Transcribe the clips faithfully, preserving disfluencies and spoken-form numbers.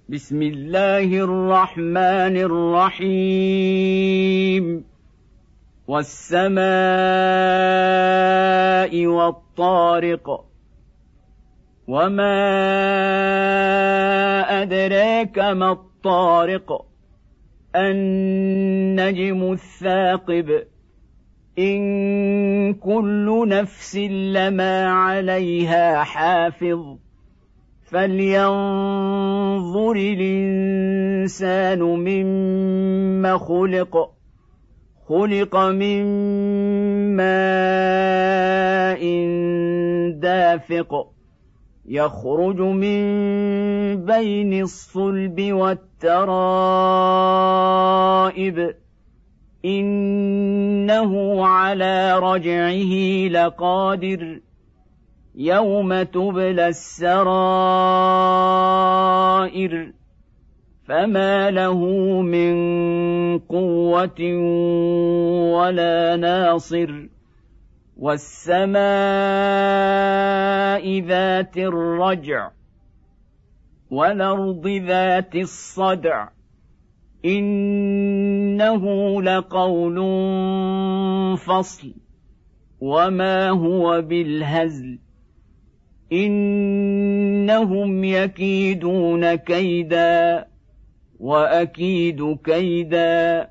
بسم الله الرحمن الرحيم والسماء والطارق وما أدراك ما الطارق النجم الثاقب إن كل نفس لما عليها حافظ فلينظر الإنسان مما خلق خلق من ماء دافق يخرج من بين الصلب والترائب إنه على رجعه لقادر يوم تبلى السرائر فما له من قوة ولا ناصر والسماء ذات الرجع والأرض ذات الصدع إنه لقول فصل وما هو بالهزل إنهم يكيدون كيدا وأكيد كيدا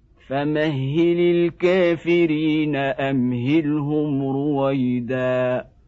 فمهل الكافرين أمهلهم رويدا.